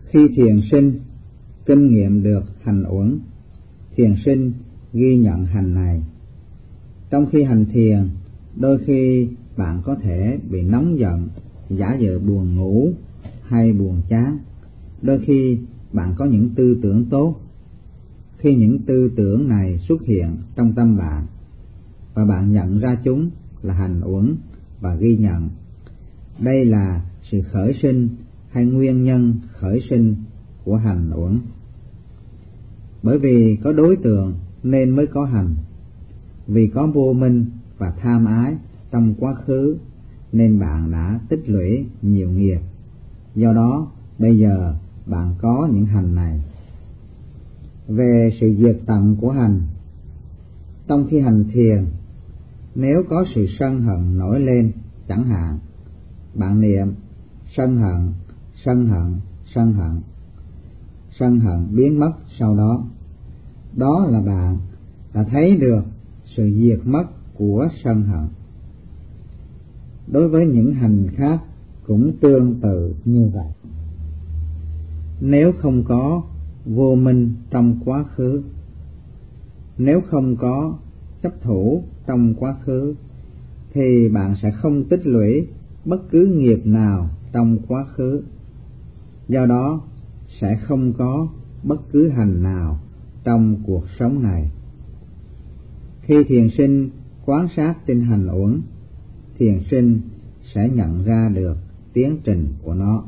Khi thiền sinh kinh nghiệm được hành uẩn, thiền sinh ghi nhận hành này. Trong khi hành thiền, đôi khi bạn có thể bị nóng giận, giả vờ buồn ngủ hay buồn chán. Đôi khi bạn có những tư tưởng tốt. Khi những tư tưởng này xuất hiện trong tâm bạn và bạn nhận ra chúng là hành uẩn và ghi nhận, đây là sự khởi sinh hay nguyên nhân khởi sinh của hành uẩn. Bởi vì có đối tượng nên mới có hành. Vì có vô minh và tham ái trong quá khứ nên bạn đã tích lũy nhiều nghiệp. Do đó bây giờ bạn có những hành này. Về sự diệt tận của hành, trong khi hành thiền, nếu có sự sân hận nổi lên chẳng hạn, bạn niệm sân hận, sân hận, sân hận, sân hận biến mất sau đó. Đó là bạn đã thấy được sự diệt mất của sân hận. Đối với những hành khác cũng tương tự như vậy. Nếu không có vô minh trong quá khứ, nếu không có chấp thủ trong quá khứ, thì bạn sẽ không tích lũy bất cứ nghiệp nào trong quá khứ. Do đó sẽ không có bất cứ hành nào trong cuộc sống này. Khi thiền sinh quan sát trên hành uẩn, thiền sinh sẽ nhận ra được tiến trình của nó.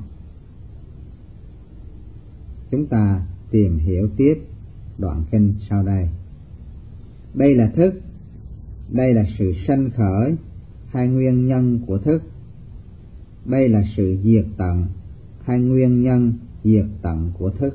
Chúng ta tìm hiểu tiếp đoạn kinh sau đây. Đây là thức, đây là sự sanh khởi hay nguyên nhân của thức. Đây là sự diệt tận hay nguyên nhân diệt tận của thức.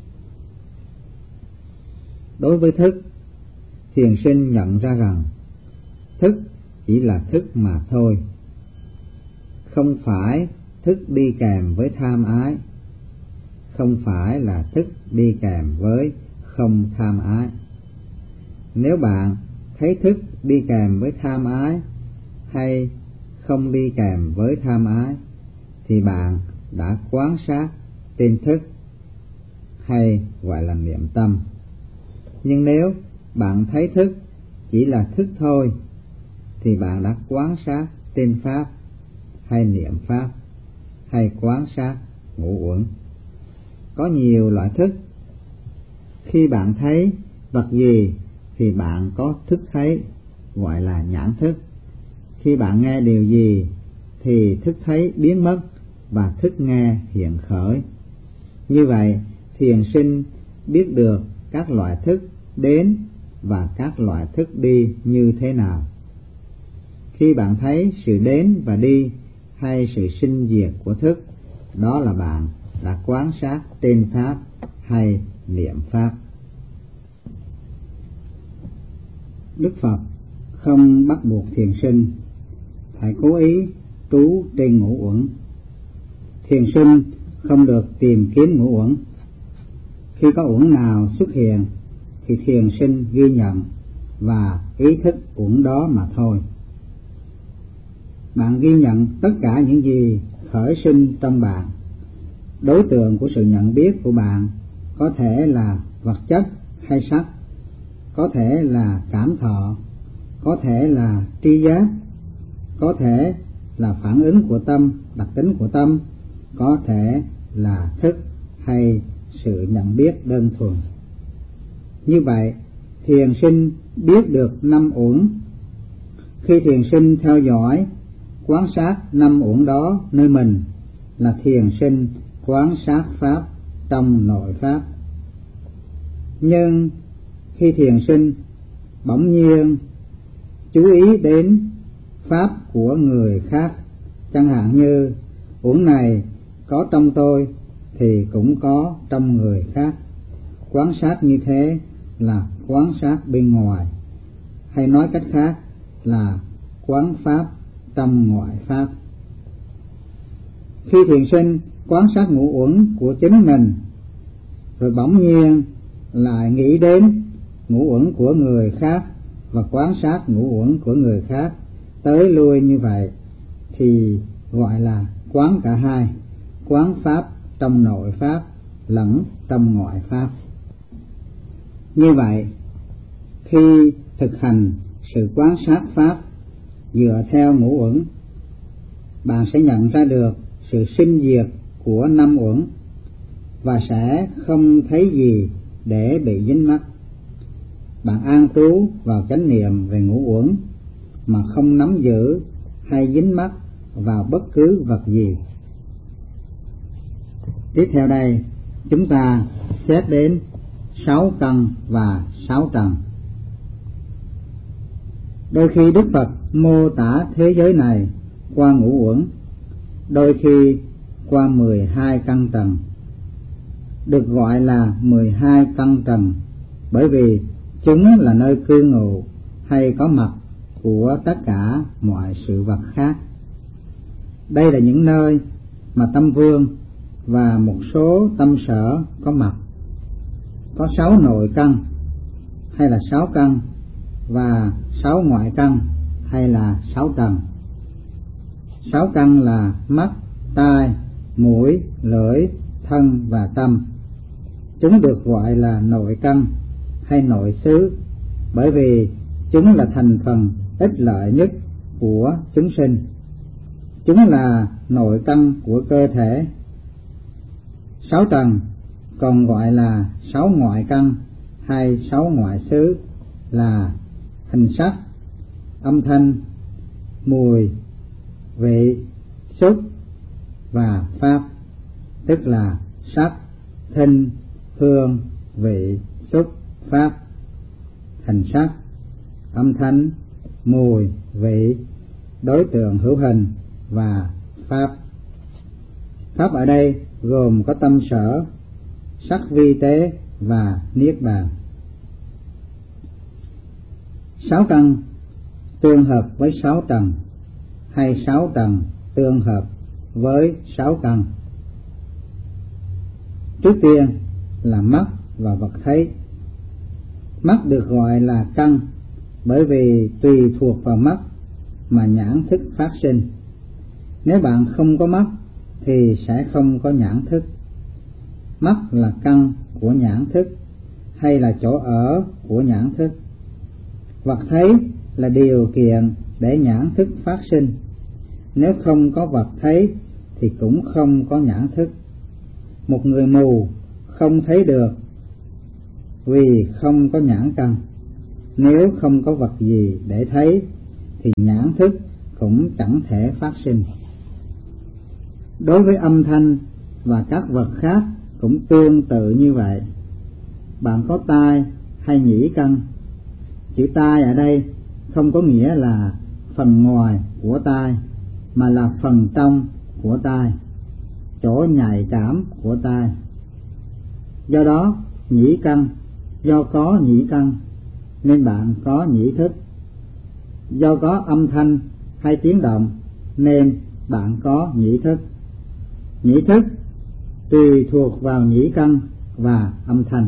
Đối với thức, thiền sinh nhận ra rằng thức chỉ là thức mà thôi, không phải thức đi kèm với tham ái, không phải là thức đi kèm với không tham ái. Nếu bạn thấy thức đi kèm với tham ái hay không đi kèm với tham ái, thì bạn đã quán sát tên thức hay gọi là niệm tâm. Nhưng nếu bạn thấy thức chỉ là thức thôi, thì bạn đã quán sát tên pháp hay niệm pháp hay quán sát ngũ uẩn. Có nhiều loại thức. Khi bạn thấy vật gì thì bạn có thức thấy, gọi là nhãn thức. Khi bạn nghe điều gì thì thức thấy biến mất và thức nghe hiện khởi. Như vậy, thiền sinh biết được các loại thức đến và các loại thức đi như thế nào. Khi bạn thấy sự đến và đi hay sự sinh diệt của thức, đó là bạn đã quán sát tên pháp hay niệm pháp. Đức Phật không bắt buộc thiền sinh phải cố ý trú trên ngũ uẩn. Thiền sinh không được tìm kiếm ngũ uẩn. Khi có uẩn nào xuất hiện thì thiền sinh ghi nhận và ý thức uẩn đó mà thôi. Bạn ghi nhận tất cả những gì khởi sinh trong bạn. Đối tượng của sự nhận biết của bạn có thể là vật chất hay sắc, có thể là cảm thọ, có thể là tri giác, có thể là phản ứng của tâm, đặc tính của tâm, có thể là thức hay sự nhận biết đơn thuần. Như vậy, thiền sinh biết được 5 uẩn. Khi thiền sinh theo dõi, quán sát 5 uẩn đó nơi mình là thiền sinh quán sát pháp trong nội pháp. Nhưng khi thiền sinh bỗng nhiên chú ý đến pháp của người khác, chẳng hạn như uẩn này có trong tôi thì cũng có trong người khác, quán sát như thế là quán sát bên ngoài, hay nói cách khác là quán pháp trong ngoại pháp. Khi thiền sinh quán sát ngũ uẩn của chính mình, rồi bỗng nhiên lại nghĩ đến ngũ uẩn của người khác và quán sát ngũ uẩn của người khác tới lui như vậy, thì gọi là quán cả hai, quán pháp trong nội pháp lẫn trong ngoại pháp. Như vậy, khi thực hành sự quan sát pháp dựa theo ngũ uẩn, bạn sẽ nhận ra được sự sinh diệt của năm uẩn và sẽ không thấy gì để bị dính mắc. Bạn an trú vào chánh niệm về ngũ uẩn mà không nắm giữ hay dính mắc vào bất cứ vật gì. Tiếp theo đây, chúng ta xét đến 6 căn và 6 trần. Đôi khi Đức Phật mô tả thế giới này qua ngũ uẩn, đôi khi qua 12 căn trần. Được gọi là 12 căn trần bởi vì chúng là nơi cư ngụ hay có mặt của tất cả mọi sự vật khác. Đây là những nơi mà tâm vương và một số tâm sở có mặt. Có 6 nội căn hay là 6 căn và 6 ngoại căn hay là 6 trần. 6 căn là mắt, tai, mũi, lưỡi, thân và tâm. Chúng được gọi là nội căn hay nội xứ bởi vì chúng là thành phần ích lợi nhất của chúng sinh. Chúng là nội căn của cơ thể. 6 trần còn gọi là 6 ngoại căn hay 6 ngoại xứ là hình sắc, âm thanh, mùi, vị, xúc và pháp, tức là sắc, thinh, hương, vị, xúc, pháp. Hình sắc, âm thanh, mùi, vị, đối tượng hữu hình và pháp. Pháp ở đây gồm có tâm sở, sắc vi tế và niết bàn. 6 căn tương hợp với 6 trần hay 6 trần tương hợp với 6 căn. Trước tiên là mắt và vật thấy. Mắt được gọi là căn bởi vì tùy thuộc vào mắt mà nhãn thức phát sinh. Nếu bạn không có mắt thì sẽ không có nhãn thức. Mắt là căn của nhãn thức hay là chỗ ở của nhãn thức. Vật thấy là điều kiện để nhãn thức phát sinh. Nếu không có vật thấy thì cũng không có nhãn thức. Một người mù không thấy được vì không có nhãn căn. Nếu không có vật gì để thấy thì nhãn thức cũng chẳng thể phát sinh. Đối với âm thanh và các vật khác cũng tương tự như vậy. Bạn có tai hay nhĩ căn. Chữ tai ở đây không có nghĩa là phần ngoài của tai, mà là phần trong của tai, chỗ nhạy cảm của tai. Do đó nhĩ căn, do có nhĩ căn nên bạn có nhĩ thức. Do có âm thanh hay tiếng động nên bạn có nhĩ thức. Nhĩ thức tùy thuộc vào nhĩ căn và âm thanh.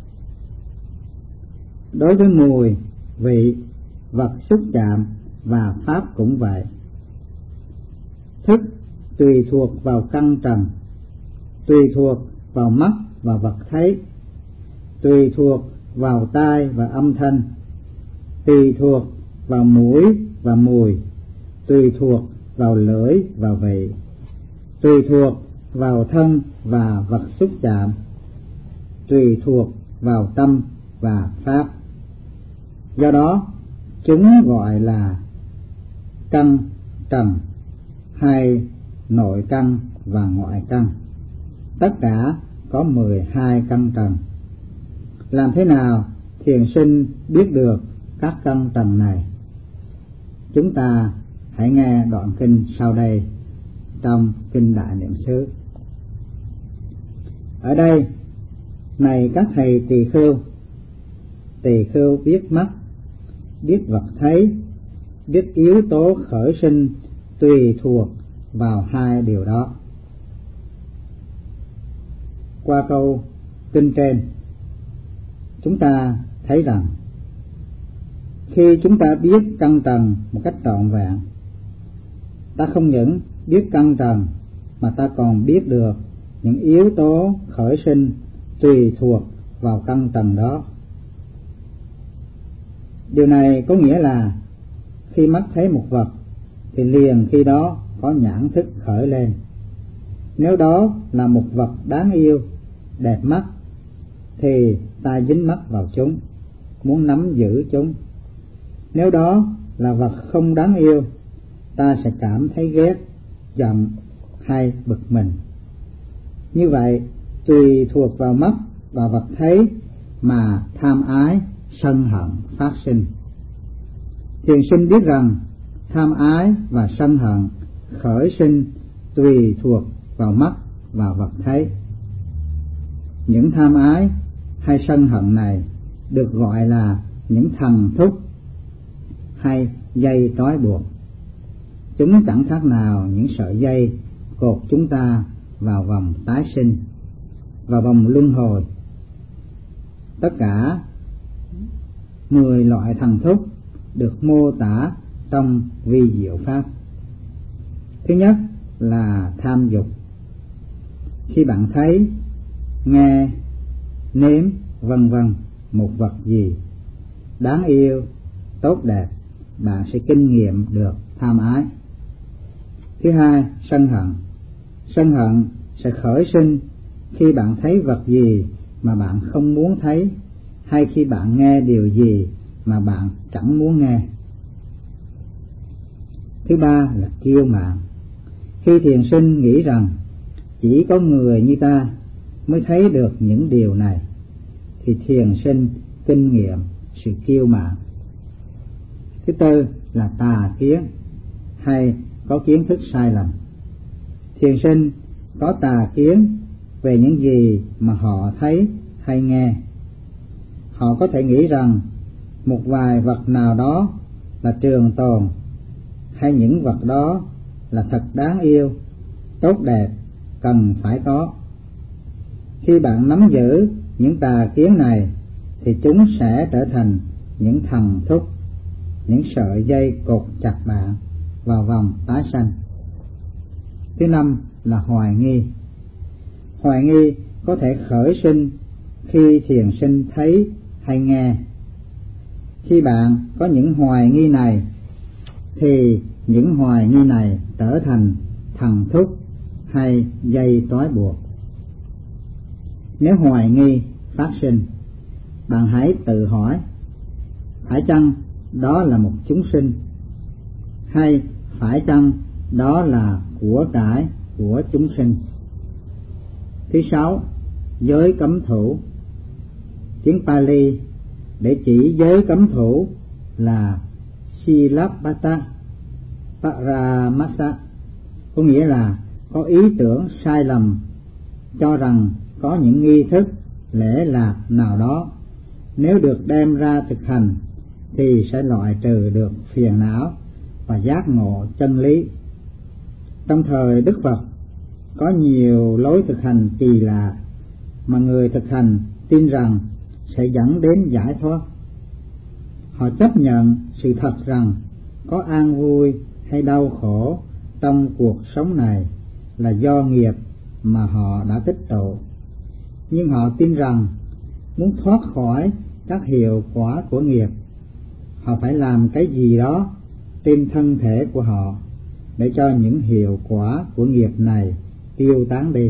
Đối với mùi, vị, vật xúc chạm và pháp cũng vậy. Thức tùy thuộc vào căn trần, tùy thuộc vào mắt và vật thấy, tùy thuộc vào tai và âm thanh, tùy thuộc vào mũi và mùi, tùy thuộc vào lưỡi và vị, tùy thuộc vào thân và vật xúc chạm, tùy thuộc vào tâm và pháp. Do đó chúng gọi là căn trần hay nội căn và ngoại căn. Tất cả có 12 căn trần. Làm thế nào thiền sinh biết được các căn trần này? Chúng ta hãy nghe đoạn kinh sau đây trong kinh Đại Niệm xứ. Ở đây, này các thầy tỳ khưu biết mắt, biết vật thấy, biết yếu tố khởi sinh tùy thuộc vào hai điều đó. Qua câu kinh trên, chúng ta thấy rằng khi chúng ta biết căn trần một cách trọn vẹn, ta không những biết căn trần mà ta còn biết được những yếu tố khởi sinh tùy thuộc vào căn tầng đó. Điều này có nghĩa là khi mắt thấy một vật thì liền khi đó có nhãn thức khởi lên. Nếu đó là một vật đáng yêu, đẹp mắt, thì ta dính mắt vào chúng, muốn nắm giữ chúng. Nếu đó là vật không đáng yêu, ta sẽ cảm thấy ghét, giận hay bực mình. Như vậy, tùy thuộc vào mắt và vật thấy mà tham ái, sân hận phát sinh. Thiền sinh biết rằng tham ái và sân hận khởi sinh tùy thuộc vào mắt và vật thấy. Những tham ái hay sân hận này được gọi là những thần thúc hay dây trói buộc. Chúng chẳng khác nào những sợi dây cột chúng ta vào vòng tái sinh, vào vòng luân hồi. Tất cả 10 loại thần thúc được mô tả trong vi diệu pháp. Thứ nhất là tham dục. Khi bạn thấy, nghe, nếm vân vân một vật gì đáng yêu, tốt đẹp, bạn sẽ kinh nghiệm được tham ái. Thứ hai, sân hận. Sân hận sẽ khởi sinh khi bạn thấy vật gì mà bạn không muốn thấy, hay khi bạn nghe điều gì mà bạn chẳng muốn nghe. Thứ ba là kiêu mạn. Khi thiền sinh nghĩ rằng chỉ có người như ta mới thấy được những điều này, thì thiền sinh kinh nghiệm sự kiêu mạn. Thứ tư là tà kiến, hay có kiến thức sai lầm. Thiền sinh có tà kiến về những gì mà họ thấy hay nghe. Họ có thể nghĩ rằng một vài vật nào đó là trường tồn, hay những vật đó là thật đáng yêu, tốt đẹp, cần phải có. Khi bạn nắm giữ những tà kiến này thì chúng sẽ trở thành những thần thúc, những sợi dây cột chặt bạn vào vòng tái sanh. Thứ năm là hoài nghi. Hoài nghi có thể khởi sinh khi thiền sinh thấy hay nghe. Khi bạn có những hoài nghi này thì những hoài nghi này trở thành thần thúc hay dây trói buộc. Nếu hoài nghi phát sinh, bạn hãy tự hỏi, phải chăng đó là một chúng sinh, hay phải chăng đó là của cải của chúng sinh. Thứ sáu, giới cấm thủ. Tiếng Pali để chỉ giới cấm thủ là Silabbata Paramasa, có nghĩa là có ý tưởng sai lầm, cho rằng có những nghi thức, lễ lạc nào đó nếu được đem ra thực hành thì sẽ loại trừ được phiền não và giác ngộ chân lý. Trong thời Đức Phật có nhiều lối thực hành kỳ lạ mà người thực hành tin rằng sẽ dẫn đến giải thoát. Họ chấp nhận sự thật rằng có an vui hay đau khổ trong cuộc sống này là do nghiệp mà họ đã tích tụ, nhưng họ tin rằng muốn thoát khỏi các hiệu quả của nghiệp, họ phải làm cái gì đó trên thân thể của họ để cho những hiệu quả của nghiệp này tiêu tán đi.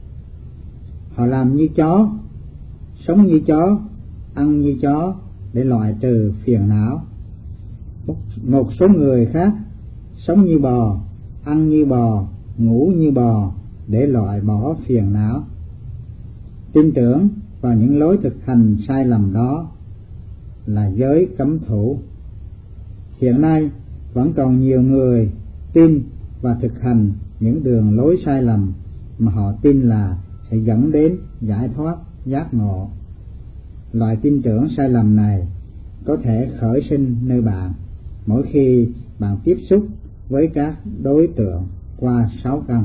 Họ làm như chó, sống như chó, ăn như chó để loại trừ phiền não. Một số người khác sống như bò, ăn như bò, ngủ như bò để loại bỏ phiền não. Tin tưởng vào những lối thực hành sai lầm đó là giới cấm thủ. Hiện nay vẫn còn nhiều người tin và thực hành những đường lối sai lầm mà họ tin là sẽ dẫn đến giải thoát, giác ngộ. Loại tin tưởng sai lầm này có thể khởi sinh nơi bạn mỗi khi bạn tiếp xúc với các đối tượng qua 6 căn.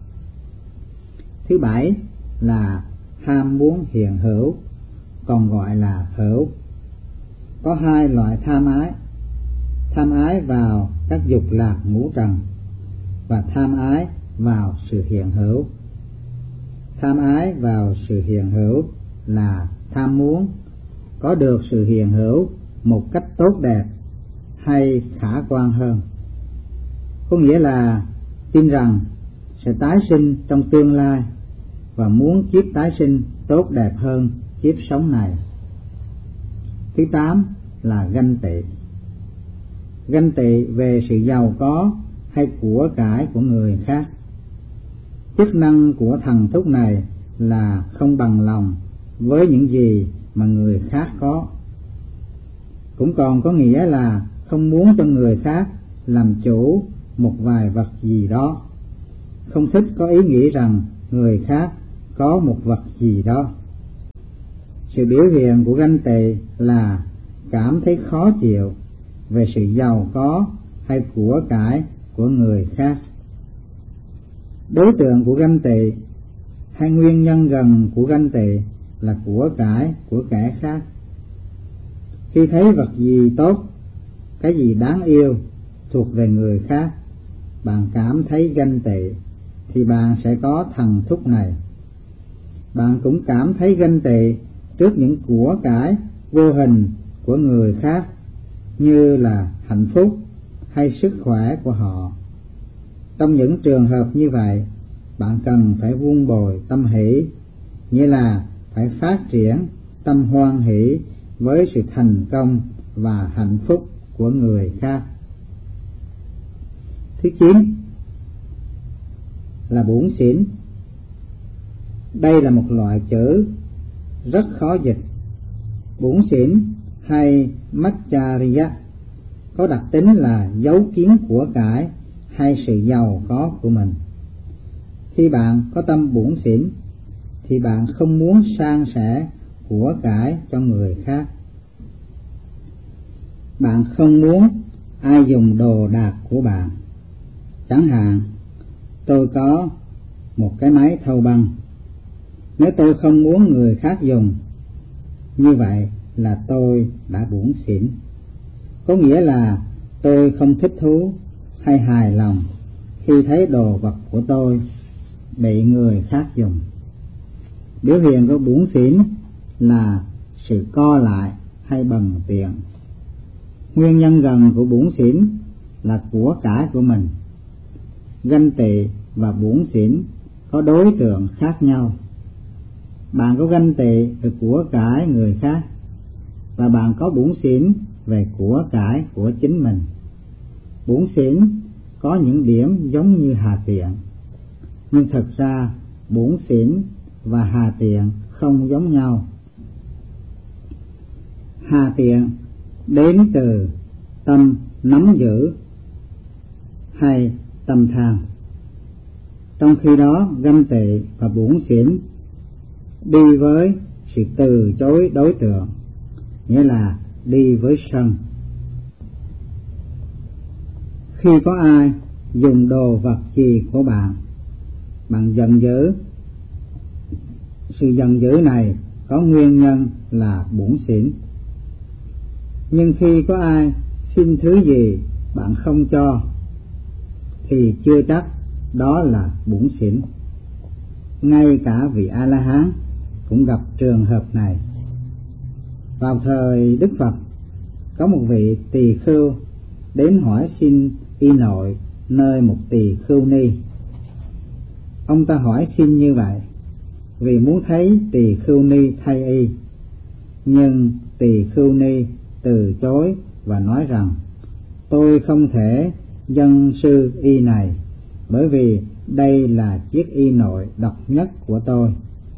Thứ bảy là ham muốn hiện hữu, còn gọi là hữu. Có hai loại tham ái: tham ái vào các dục lạc ngũ trần và tham ái vào sự hiện hữu. Tham ái vào sự hiện hữu là tham muốn có được sự hiện hữu một cách tốt đẹp hay khả quan hơn. Có nghĩa là tin rằng sẽ tái sinh trong tương lai và muốn kiếp tái sinh tốt đẹp hơn kiếp sống này. Thứ 8 là ganh tị. Ganh tị về sự giàu có hay của cải của người khác. Chức năng của thần thúc này là không bằng lòng với những gì mà người khác có. Cũng còn có nghĩa là không muốn cho người khác làm chủ một vài vật gì đó, không thích có ý nghĩ rằng người khác có một vật gì đó. Sự biểu hiện của ganh tị là cảm thấy khó chịu về sự giàu có hay của cải của người khác. Đối tượng của ganh tị hay nguyên nhân gần của ganh tị là của cải của kẻ khác. Khi thấy vật gì tốt, cái gì đáng yêu thuộc về người khác, bạn cảm thấy ganh tị thì bạn sẽ có thần thúc này. Bạn cũng cảm thấy ganh tị trước những của cải vô hình của người khác, như là hạnh phúc hay sức khỏe của họ. Trong những trường hợp như vậy, bạn cần phải vun bồi tâm hỷ, nghĩa là phải phát triển tâm hoan hỷ với sự thành công và hạnh phúc của người khác. Thứ 9 là bủn xỉn. Đây là một loại chữ rất khó dịch. Bủn xỉn hay Machariya có đặc tính là giấu kín của cải hay sự giàu có của mình. Khi bạn có tâm bủn xỉn thì bạn không muốn san sẻ của cải cho người khác. Bạn không muốn ai dùng đồ đạc của bạn. Chẳng hạn, tôi có một cái máy thâu băng. Nếu tôi không muốn người khác dùng, như vậy là tôi đã bủn xỉn. Có nghĩa là tôi không thích thú hay hài lòng khi thấy đồ vật của tôi bị người khác dùng. Biểu hiện của bủn xỉn là sự co lại hay bần tiện. Nguyên nhân gần của bủn xỉn là của cải của mình. Ganh tị và bủn xỉn có đối tượng khác nhau. Bạn có ganh tị về của cải người khác và bạn có bủn xỉn về của cải của chính mình. Bủn xỉn có những điểm giống như hà tiện, nhưng thực ra bủn xỉn và hà tiện không giống nhau. Hà tiện đến từ tâm nắm giữ hay tâm tham, trong khi đó ganh tị và bủn xỉn đi với sự từ chối đối tượng, nghĩa là đi với sân. Khi có ai dùng đồ vật gì của bạn, bạn giận dữ. Sự giận dữ này có nguyên nhân là bủn xỉn. Nhưng khi có ai xin thứ gì bạn không cho thì chưa chắc đó là bủn xỉn. Ngay cả vị A-la-hán cũng gặp trường hợp này. Vào thời Đức Phật, có một vị tỳ khưu đến hỏi xin y nội nơi một tỳ khưu ni. Ông ta hỏi xin như vậy vì muốn thấy tỳ khưu ni thay y, nhưng tỳ khưu ni từ chối và nói rằng tôi không thể dâng sư y này, bởi vì đây là chiếc y nội độc nhất của tôi.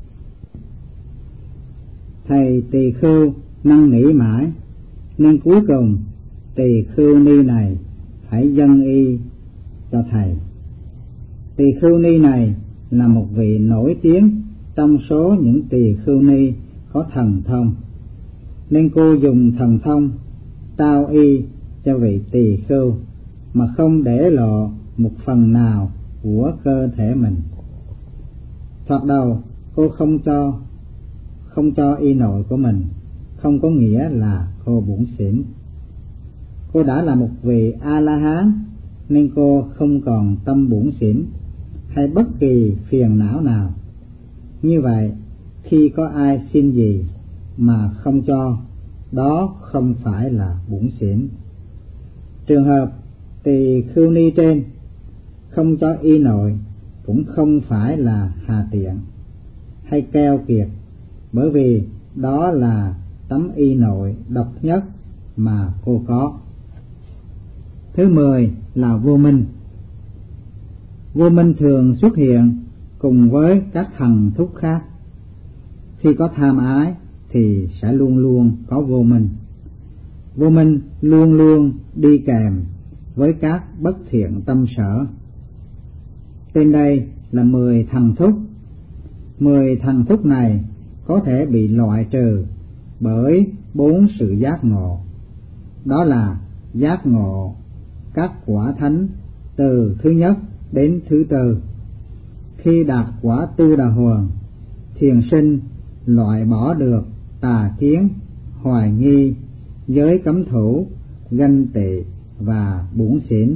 Thầy tỳ khưu năn nỉ mãi, nên cuối cùng tỳ khưu ni này phải dâng y cho thầy. Tỳ khưu ni này là một vị nổi tiếng trong số những tỳ khưu ni có thần thông, nên cô dùng thần thông trao y cho vị tỳ khưu mà không để lộ một phần nào của cơ thể mình. Thoạt đầu cô không cho y nội của mình, không có nghĩa là cô bủn xỉn. Cô đã là một vị A-la-hán nên cô không còn tâm bủn xỉn hay bất kỳ phiền não nào. Như vậy, khi có ai xin gì mà không cho, đó không phải là bủn xỉn. Trường hợp tỳ khưu ni trên không cho y nội cũng không phải là hà tiện hay keo kiệt, bởi vì đó là tấm y nội độc nhất mà cô có. Thứ 10 là vô minh. Vô minh thường xuất hiện cùng với các thần thúc khác. Khi có tham ái thì sẽ luôn luôn có vô minh. Vô minh luôn luôn đi kèm với các bất thiện tâm sở. Trên đây là 10 thần thúc. 10 thần thúc này có thể bị loại trừ bởi 4 sự giác ngộ. Đó là giác ngộ các quả thánh từ thứ nhất đến thứ tư. Khi đạt quả Tu Đà Hoàn, thiền sinh loại bỏ được tà kiến, hoài nghi, giới cấm thủ, ganh tị và bủn xỉn.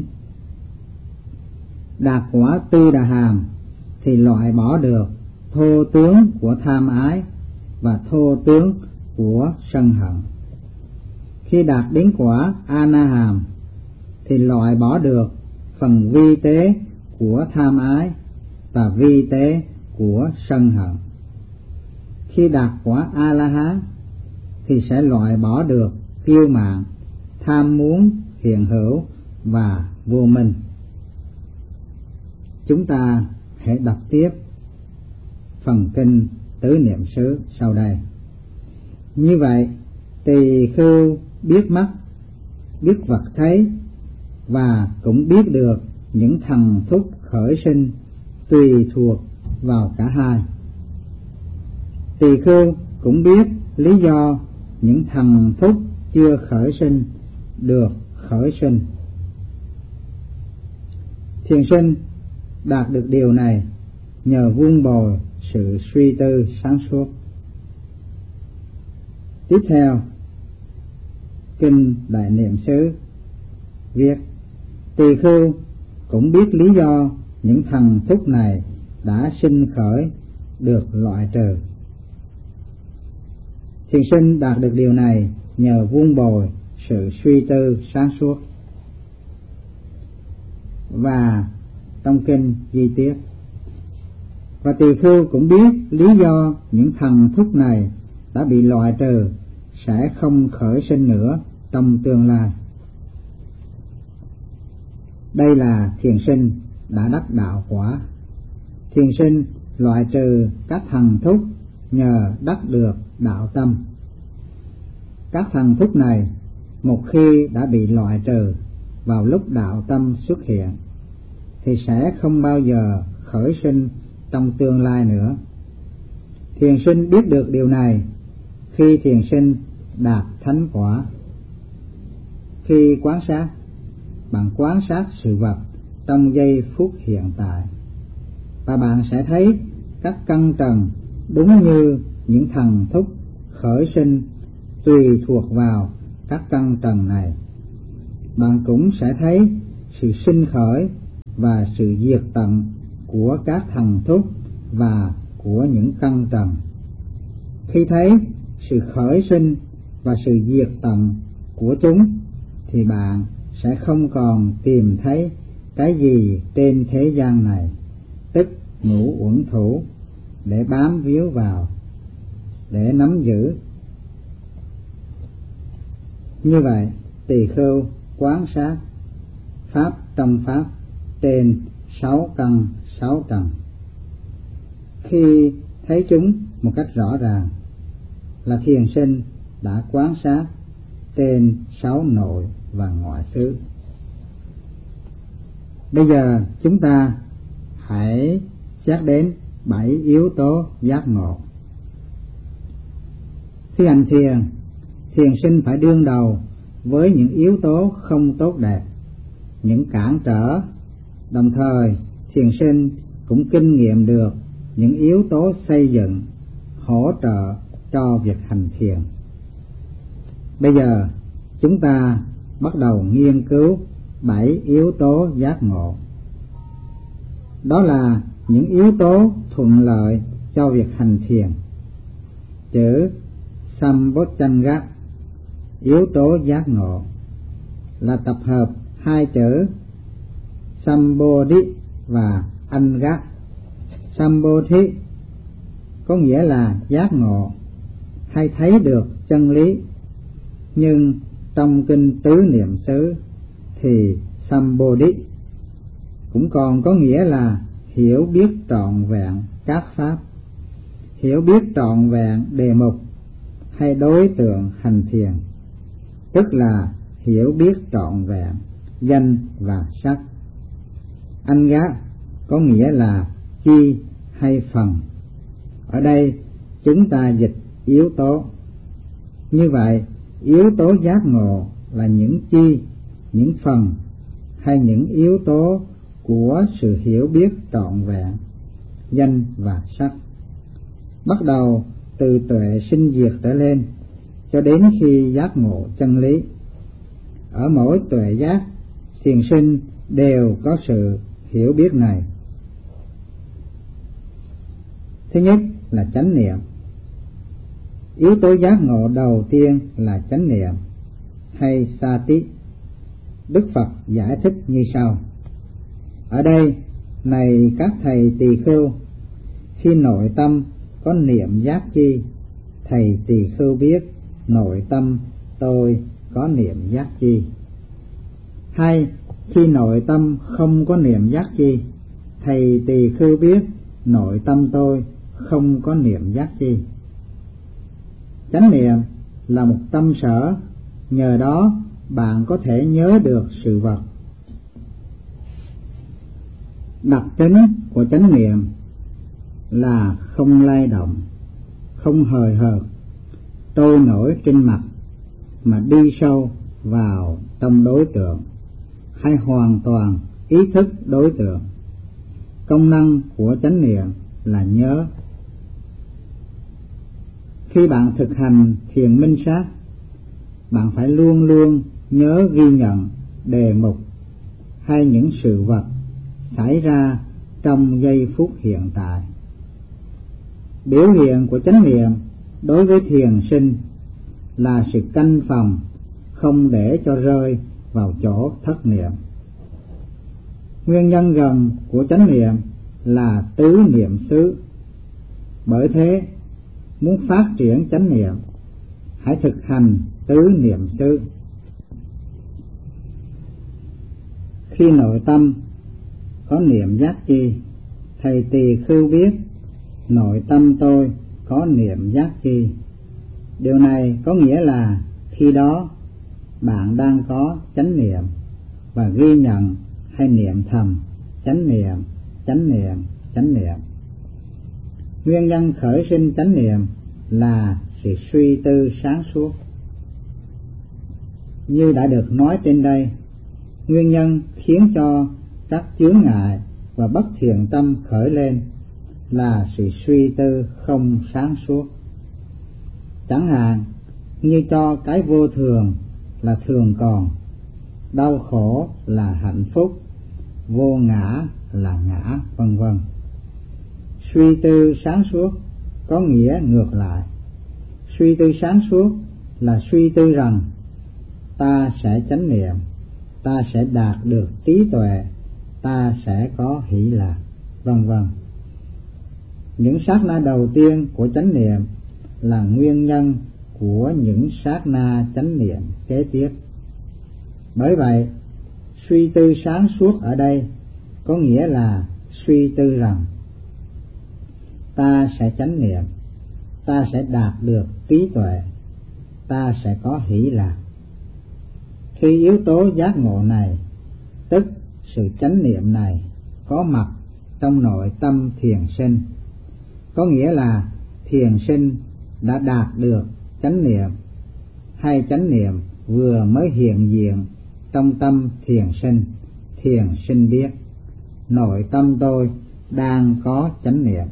Đạt quả Tu Đà Hàm thì loại bỏ được thô tướng của tham ái và thô tướng của sân hận. Khi đạt đến quả A Na Hàm thì loại bỏ được phần vi tế của tham ái và vi tế của sân hận. Khi đạt quả A La Hán thì sẽ loại bỏ được kiêu mạn, tham muốn hiện hữu và vô minh. Chúng ta hãy đọc tiếp phần kinh Tứ Niệm xứ sau đây. Như vậy, tỳ khưu biết mắt, biết vật thấy và cũng biết được những thần thúc khởi sinh tùy thuộc vào cả hai. Tỳ khưu cũng biết lý do những thần thúc chưa khởi sinh được khởi sinh. Thiền sinh đạt được điều này nhờ vun bồi sự suy tư sáng suốt. Tiếp theo, kinh Đại Niệm xứ viết: tỳ khưu cũng biết lý do những thần thúc này đã sinh khởi được loại trừ. Thiền sinh đạt được điều này nhờ vun bồi sự suy tư sáng suốt. Và trong kinh ghi tiếp: và tỳ khưu cũng biết lý do những thần thúc này đã bị loại trừ, sẽ không khởi sinh nữa trong tương lai. Đây là thiền sinh đã đắc đạo quả. Thiền sinh loại trừ các thần thúc nhờ đắc được đạo tâm. Các thần thúc này một khi đã bị loại trừ vào lúc đạo tâm xuất hiện thì sẽ không bao giờ khởi sinh trong tương lai nữa. Thiền sinh biết được điều này khi thiền sinh đạt thánh quả. Khi quan sát, bạn quan sát sự vật trong giây phút hiện tại, và bạn sẽ thấy các căn trần đúng như những thần thúc khởi sinh tùy thuộc vào các căn trần này. Bạn cũng sẽ thấy sự sinh khởi và sự diệt tận của các thần thúc và của những căn trần. Khi thấy sự khởi sinh và sự diệt tận của chúng thì bạn sẽ không còn tìm thấy cái gì trên thế gian này, tức ngũ uẩn thủ, để bám víu vào, để nắm giữ. Như vậy, tỳ khưu quan sát pháp trong pháp trên 6 căn 6 trần. Khi thấy chúng một cách rõ ràng là thiền sinh đã quan sát trên 6 nội và ngoại xứ. Bây giờ chúng ta hãy xét đến 7 yếu tố giác ngộ. Khi hành thiền, thiền sinh phải đương đầu với những yếu tố không tốt đẹp, những cản trở. Đồng thời, thiền sinh cũng kinh nghiệm được những yếu tố xây dựng, hỗ trợ cho việc hành thiền. Bây giờ, chúng ta bắt đầu nghiên cứu 7 yếu tố giác ngộ. Đó là những yếu tố thuận lợi cho việc hành thiền. Chữ Sambojjhanga, yếu tố giác ngộ, là tập hợp hai chữ Sambodhi và Anga. Sambodhi có nghĩa là giác ngộ hay thấy được chân lý, nhưng trong kinh Tứ Niệm xứ thì Sambodhi cũng còn có nghĩa là hiểu biết trọn vẹn các pháp, hiểu biết trọn vẹn đề mục hay đối tượng hành thiền, tức là hiểu biết trọn vẹn danh và sắc. Anga có nghĩa là chi hay phần. Ở đây chúng ta dịch yếu tố. Như vậy, yếu tố giác ngộ là những chi, những phần hay những yếu tố của sự hiểu biết trọn vẹn danh và sắc, bắt đầu từ tuệ sinh diệt trở lên cho đến khi giác ngộ chân lý. Ở mỗi tuệ giác, thiền sinh đều có sự hiểu biết này. Thứ nhất là chánh niệm. Yếu tố giác ngộ đầu tiên là chánh niệm hay sati. Đức Phật giải thích như sau: ở đây, này các thầy tỳ khưu, khi nội tâm có niệm giác chi, thầy tỳ khưu biết nội tâm tôi có niệm giác chi. Hay khi nội tâm không có niệm giác chi, thầy tỳ khưu biết nội tâm tôi không có niệm giác chi. Chánh niệm là một tâm sở, nhờ đó bạn có thể nhớ được sự vật. Đặc tính của chánh niệm là không lay động, không hời hợt, trôi nổi trên mặt, mà đi sâu vào trong đối tượng, hay hoàn toàn ý thức đối tượng. Công năng của chánh niệm là nhớ. Khi bạn thực hành thiền minh sát, bạn phải luôn luôn nhớ ghi nhận đề mục hay những sự vật xảy ra trong giây phút hiện tại. Biểu hiện của chánh niệm đối với thiền sinh là sự canh phòng, không để cho rơi vào chỗ thất niệm. Nguyên nhân gần của chánh niệm là tứ niệm xứ. Bởi thế, muốn phát triển chánh niệm, hãy thực hành tứ niệm xứ. Khi nội tâm có niệm giác chi, thầy tỳ khưu biết nội tâm tôi có niệm giác chi. Điều này có nghĩa là khi đó bạn đang có chánh niệm và ghi nhận hay niệm thầm chánh niệm, chánh niệm, chánh niệm. Nguyên nhân khởi sinh chánh niệm là sự suy tư sáng suốt. Như đã được nói trên đây, nguyên nhân khiến cho các chướng ngại và bất thiện tâm khởi lên là sự suy tư không sáng suốt. Chẳng hạn như cho cái vô thường là thường còn, đau khổ là hạnh phúc, vô ngã là ngã, vân vân. Suy tư sáng suốt có nghĩa ngược lại. Suy tư sáng suốt là suy tư rằng ta sẽ chánh niệm, ta sẽ đạt được trí tuệ, ta sẽ có hỷ lạc, vân vân. Những sát na đầu tiên của chánh niệm là nguyên nhân của những sát na chánh niệm kế tiếp. Bởi vậy, suy tư sáng suốt ở đây có nghĩa là suy tư rằng ta sẽ chánh niệm, ta sẽ đạt được trí tuệ, ta sẽ có hỷ lạc. Khi yếu tố giác ngộ này, tức sự chánh niệm này, có mặt trong nội tâm thiền sinh, có nghĩa là thiền sinh đã đạt được chánh niệm, hay chánh niệm vừa mới hiện diện trong tâm thiền sinh biết nội tâm tôi đang có chánh niệm.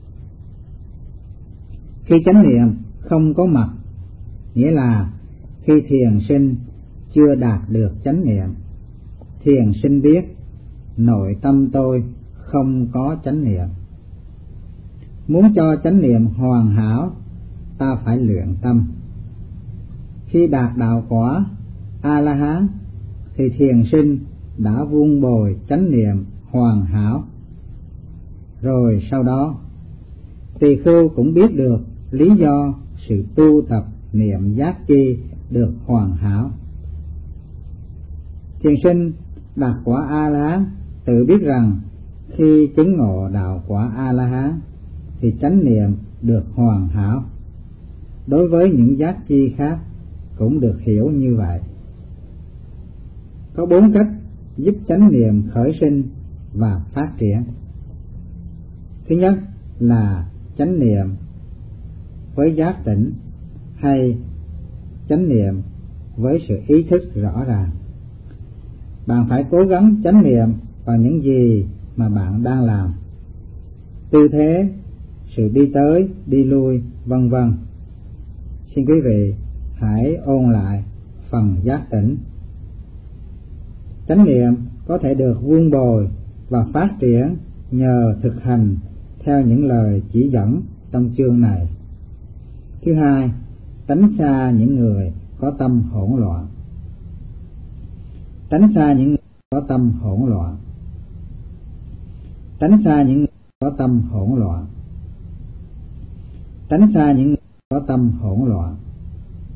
Khi chánh niệm không có mặt, nghĩa là khi thiền sinh chưa đạt được chánh niệm, thiền sinh biết nội tâm tôi không có chánh niệm. Muốn cho chánh niệm hoàn hảo, ta phải luyện tâm. Khi đạt đạo quả A-la-hán thì thiền sinh đã vun bồi chánh niệm hoàn hảo. Rồi sau đó, tỳ khưu cũng biết được lý do sự tu tập niệm giác chi được hoàn hảo. Thiền sinh đạt quả A-la-hán tự biết rằng khi chứng ngộ đạo quả A-la-hán thì chánh niệm được hoàn hảo. Đối với những giác chi khác cũng được hiểu như vậy. Có 4 cách giúp chánh niệm khởi sinh và phát triển. Thứ nhất là chánh niệm với giác tỉnh hay chánh niệm với sự ý thức rõ ràng. Bạn phải cố gắng chánh niệm vào những gì mà bạn đang làm, tư thế, sự đi tới, đi lui, vân vân. Xin quý vị hãy ôn lại phần giác tỉnh. Chánh niệm có thể được vun bồi và phát triển nhờ thực hành theo những lời chỉ dẫn trong chương này. Thứ hai, tránh xa những người có tâm hỗn loạn. Tránh xa những người có tâm hỗn loạn. Tránh xa những người có tâm hỗn loạn. Tránh xa những người có tâm hỗn loạn.